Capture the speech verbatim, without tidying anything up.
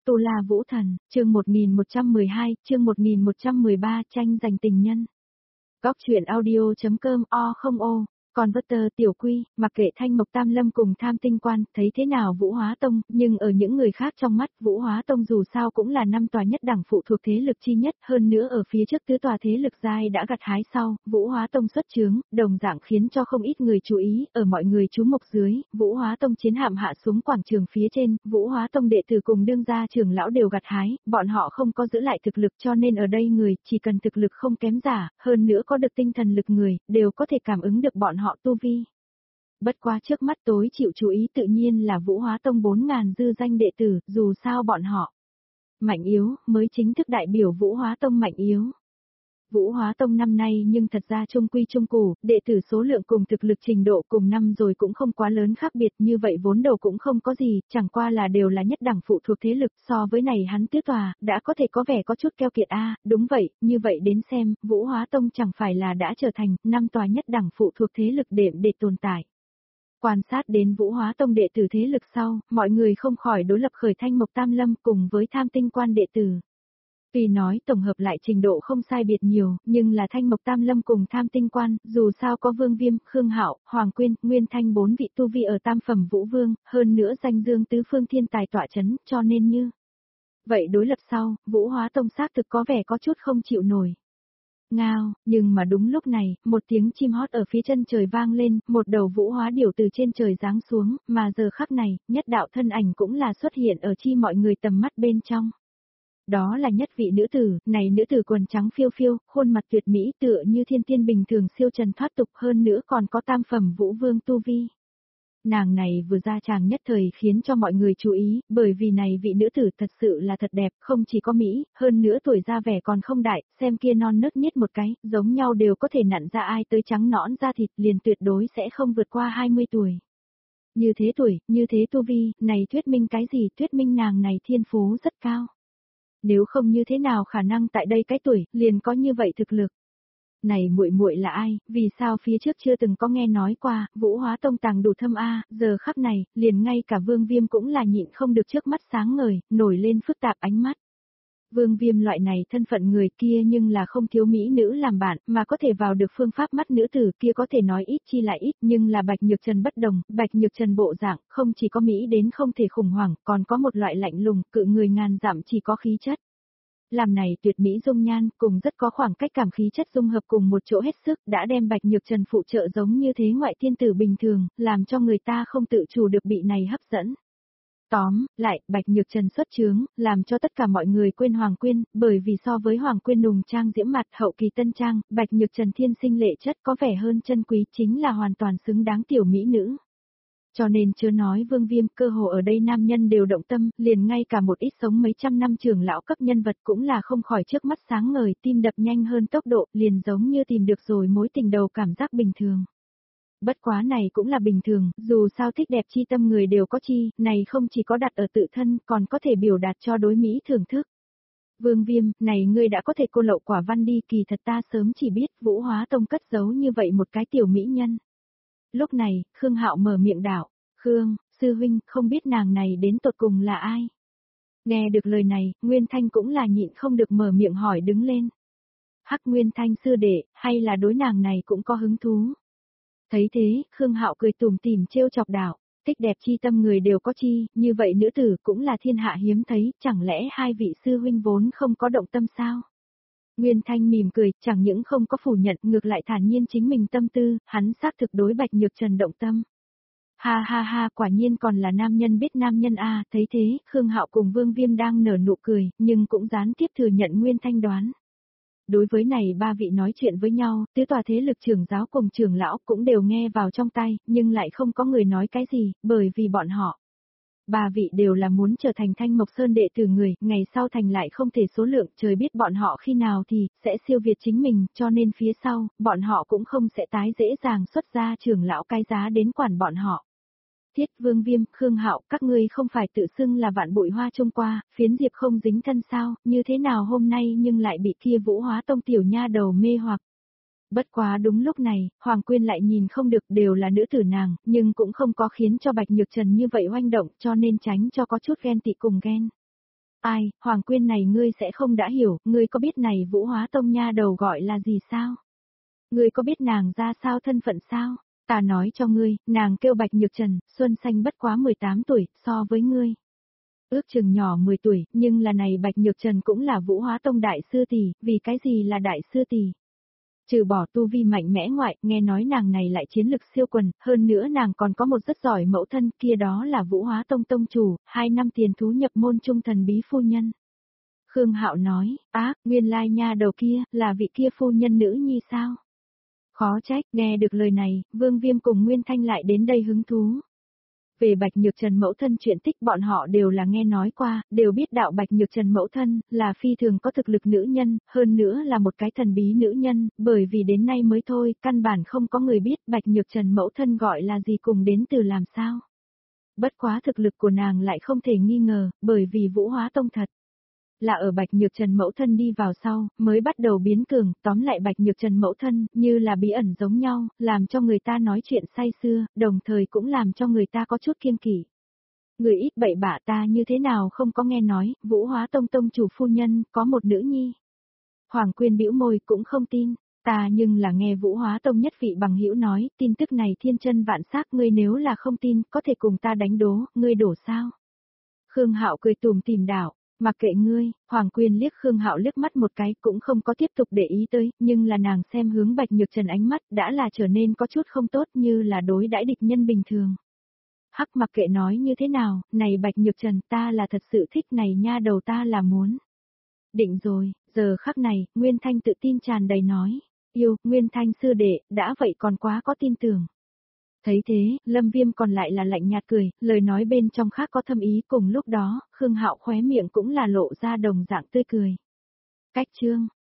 Tu La Vũ Thần, chương một nghìn một trăm mười hai, chương một nghìn một trăm mười ba, tranh giành tình nhân. Góc truyện audio.com o không ô, Converter tiểu quy, mặc kệ Thanh Mộc Tam Lâm cùng Tham Tinh Quan, thấy thế nào Vũ Hóa Tông, nhưng ở những người khác trong mắt, Vũ Hóa Tông dù sao cũng là năm tòa nhất đẳng phụ thuộc thế lực chi nhất, hơn nữa ở phía trước tứ tòa thế lực giai đã gặt hái sau, Vũ Hóa Tông xuất chướng, đồng dạng khiến cho không ít người chú ý, ở mọi người chú mục dưới, Vũ Hóa Tông chiến hạm hạ xuống quảng trường phía trên, Vũ Hóa Tông đệ tử cùng đương gia trưởng lão đều gặt hái, bọn họ không có giữ lại thực lực cho nên ở đây người, chỉ cần thực lực không kém giả, hơn nữa có được tinh thần lực người, đều có thể cảm ứng được bọn họ tu vi. Bất quá trước mắt tối chịu chú ý tự nhiên là Vũ Hóa Tông bốn ngàn dư danh đệ tử, dù sao bọn họ mạnh yếu, mới chính thức đại biểu Vũ Hóa Tông mạnh yếu. Vũ Hóa Tông năm nay nhưng thật ra trung quy trung cụ, đệ tử số lượng cùng thực lực trình độ cùng năm rồi cũng không quá lớn khác biệt, như vậy vốn đầu cũng không có gì, chẳng qua là đều là nhất đẳng phụ thuộc thế lực, so với này hắn tứ tòa, đã có thể có vẻ có chút keo kiệt a, à, đúng vậy, như vậy đến xem, Vũ Hóa Tông chẳng phải là đã trở thành năm tòa nhất đẳng phụ thuộc thế lực đệm để tồn tại. Quan sát đến Vũ Hóa Tông đệ tử thế lực sau, mọi người không khỏi đối lập khởi Thanh Mộc Tam Lâm cùng với Tham Tinh Quan đệ tử. Tuy nói tổng hợp lại trình độ không sai biệt nhiều, nhưng là Thanh Mộc Tam Lâm cùng Tham Tinh Quan, dù sao có Vương Viêm, Khương Hạo, Hoàng Quyên, Nguyên Thanh bốn vị tu vi ở tam phẩm Vũ Vương, hơn nữa danh dương tứ phương thiên tài tọa chấn, cho nên như vậy đối lập sau, Vũ Hóa Tông xác thực có vẻ có chút không chịu nổi. Ngao, nhưng mà đúng lúc này, một tiếng chim hót ở phía chân trời vang lên, một đầu vũ hóa điểu từ trên trời giáng xuống, mà giờ khắc này, nhất đạo thân ảnh cũng là xuất hiện ở chi mọi người tầm mắt bên trong. Đó là nhất vị nữ tử, này nữ tử quần trắng phiêu phiêu, khuôn mặt tuyệt mỹ tựa như thiên tiên bình thường siêu trần thoát tục, hơn nữa còn có tam phẩm vũ vương tu vi. Nàng này vừa ra tràng nhất thời khiến cho mọi người chú ý, bởi vì này vị nữ tử thật sự là thật đẹp, không chỉ có mỹ, hơn nữa tuổi ra vẻ còn không đại, xem kia non nớt niết một cái, giống nhau đều có thể nặn ra ai tới trắng nõn da thịt, liền tuyệt đối sẽ không vượt qua hai mươi tuổi. Như thế tuổi, như thế tu vi, này thuyết minh cái gì, thuyết minh nàng này thiên phú rất cao. Nếu không như thế nào khả năng tại đây cái tuổi, liền có như vậy thực lực. Này muội muội là ai, vì sao phía trước chưa từng có nghe nói qua, Vũ Hóa Tông tàng đủ thâm a, giờ khắc này, liền ngay cả Vương Viêm cũng là nhịn không được trước mắt sáng ngời, nổi lên phức tạp ánh mắt. Vương Viêm loại này thân phận người kia nhưng là không thiếu mỹ nữ làm bạn, mà có thể vào được phương pháp mắt nữ tử kia có thể nói ít chi lại ít, nhưng là Bạch Nhược Trần bất đồng, Bạch Nhược Trần bộ dạng, không chỉ có mỹ đến không thể khủng hoảng, còn có một loại lạnh lùng, cự người ngàn dặm chỉ có khí chất. Làm này tuyệt mỹ dung nhan, cùng rất có khoảng cách cảm khí chất dung hợp cùng một chỗ hết sức, đã đem Bạch Nhược Trần phụ trợ giống như thế ngoại thiên tử bình thường, làm cho người ta không tự chủ được bị này hấp dẫn. Tóm, lại, Bạch Nhược Trần xuất chướng, làm cho tất cả mọi người quên Hoàng Quyên, bởi vì so với Hoàng Quyên nùng trang diễm mặt hậu kỳ tân trang, Bạch Nhược Trần thiên sinh lệ chất có vẻ hơn chân quý chính là hoàn toàn xứng đáng tiểu mỹ nữ. Cho nên chưa nói Vương Viêm, cơ hồ ở đây nam nhân đều động tâm, liền ngay cả một ít sống mấy trăm năm trưởng lão cấp nhân vật cũng là không khỏi trước mắt sáng ngời, tim đập nhanh hơn tốc độ, liền giống như tìm được rồi mối tình đầu cảm giác bình thường. Bất quá này cũng là bình thường, dù sao thích đẹp chi tâm người đều có chi, này không chỉ có đặt ở tự thân, còn có thể biểu đạt cho đối Mỹ thưởng thức. Vương Viêm, này ngươi đã có thể cô lậu quả văn đi, kỳ thật ta sớm chỉ biết Vũ Hóa Tông cất giấu như vậy một cái tiểu mỹ nhân. Lúc này, Khương Hạo mở miệng đảo, Khương, sư huynh, không biết nàng này đến tột cùng là ai? Nghe được lời này, Nguyên Thanh cũng là nhịn không được mở miệng hỏi đứng lên. Hắc Nguyên Thanh sư đệ, hay là đối nàng này cũng có hứng thú? Thấy thế, Khương Hạo cười tủm tỉm trêu chọc đảo, thích đẹp chi tâm người đều có chi, như vậy nữ tử cũng là thiên hạ hiếm thấy, chẳng lẽ hai vị sư huynh vốn không có động tâm sao? Nguyên Thanh mỉm cười, chẳng những không có phủ nhận, ngược lại thản nhiên chính mình tâm tư, hắn xác thực đối Bạch Nhược Trần động tâm. Ha ha ha, quả nhiên còn là nam nhân biết nam nhân a, à, thấy thế, Khương Hạo cùng Vương Viêm đang nở nụ cười, nhưng cũng gián tiếp thừa nhận Nguyên Thanh đoán. Đối với này ba vị nói chuyện với nhau, tứ tòa thế lực trưởng giáo cùng trưởng lão cũng đều nghe vào trong tay, nhưng lại không có người nói cái gì, bởi vì bọn họ. Ba vị đều là muốn trở thành Thanh Mộc Sơn đệ tử người, ngày sau thành lại không thể số lượng, trời biết bọn họ khi nào thì, sẽ siêu việt chính mình, cho nên phía sau, bọn họ cũng không sẽ tái dễ dàng xuất ra trưởng lão cái giá đến quản bọn họ. Thiết Vương Viêm, Khương Hạo, các ngươi không phải tự xưng là vạn bụi hoa trung qua, phiến diệp không dính thân sao, như thế nào hôm nay nhưng lại bị kia Vũ Hóa Tông tiểu nha đầu mê hoặc. Bất quá đúng lúc này, Hoàng Quyên lại nhìn không được đều là nữ tử nàng, nhưng cũng không có khiến cho Bạch Nhược Trần như vậy oanh động cho nên tránh cho có chút ghen tị cùng ghen. Ai, Hoàng Quyên này ngươi sẽ không đã hiểu, ngươi có biết này Vũ Hóa Tông nha đầu gọi là gì sao? Ngươi có biết nàng ra sao thân phận sao? Ta nói cho ngươi, nàng kêu Bạch Nhược Trần, xuân xanh bất quá mười tám tuổi, so với ngươi. Ước chừng nhỏ mười tuổi, nhưng là này Bạch Nhược Trần cũng là Vũ Hóa Tông đại sư tỷ, vì cái gì là đại sư tỷ? Trừ bỏ tu vi mạnh mẽ ngoại, nghe nói nàng này lại chiến lực siêu quần, hơn nữa nàng còn có một rất giỏi mẫu thân kia đó là Vũ Hóa Tông tông chủ, hai năm tiền thú nhập môn trung thần bí phu nhân. Khương Hạo nói, á, nguyên lai nha đầu kia, là vị kia phu nhân nữ nhi sao? Khó trách, nghe được lời này, Vương Viêm cùng Nguyên Thanh lại đến đây hứng thú. Về Bạch Nhược Trần mẫu thân chuyện tích bọn họ đều là nghe nói qua, đều biết đạo Bạch Nhược Trần mẫu thân, là phi thường có thực lực nữ nhân, hơn nữa là một cái thần bí nữ nhân, bởi vì đến nay mới thôi, căn bản không có người biết Bạch Nhược Trần mẫu thân gọi là gì cùng đến từ làm sao. Bất quá thực lực của nàng lại không thể nghi ngờ, bởi vì Vũ Hóa Tông thật. Là ở Bạch Nhược Trần mẫu thân đi vào sau, mới bắt đầu biến cường, tóm lại Bạch Nhược Trần mẫu thân, như là bí ẩn giống nhau, làm cho người ta nói chuyện say xưa, đồng thời cũng làm cho người ta có chút kiêng kỵ. Người ít bậy bạ ta như thế nào không có nghe nói, Vũ Hóa Tông tông chủ phu nhân, có một nữ nhi. Hoàng Quyên bĩu môi cũng không tin, ta nhưng là nghe Vũ Hóa Tông nhất vị bằng hữu nói, tin tức này thiên chân vạn xác, ngươi nếu là không tin, có thể cùng ta đánh đố, ngươi đổ sao? Khương Hạo cười tùm tìm đảo. Mặc kệ ngươi, Hoàng Quyên liếc Khương Hạo liếc mắt một cái cũng không có tiếp tục để ý tới, nhưng là nàng xem hướng Bạch Nhược Trần ánh mắt đã là trở nên có chút không tốt như là đối đãi địch nhân bình thường. Hắc mặc kệ nói như thế nào, này Bạch Nhược Trần ta là thật sự thích này nha đầu ta là muốn. Định rồi, giờ khắc này, Nguyên Thanh tự tin tràn đầy nói, yêu, Nguyên Thanh sư đệ, đã vậy còn quá có tin tưởng. Thấy thế, Lâm Viêm còn lại là lạnh nhạt cười, lời nói bên trong khác có thâm ý cùng lúc đó, Khương Hạo khóe miệng cũng là lộ ra đồng dạng tươi cười. Cách chương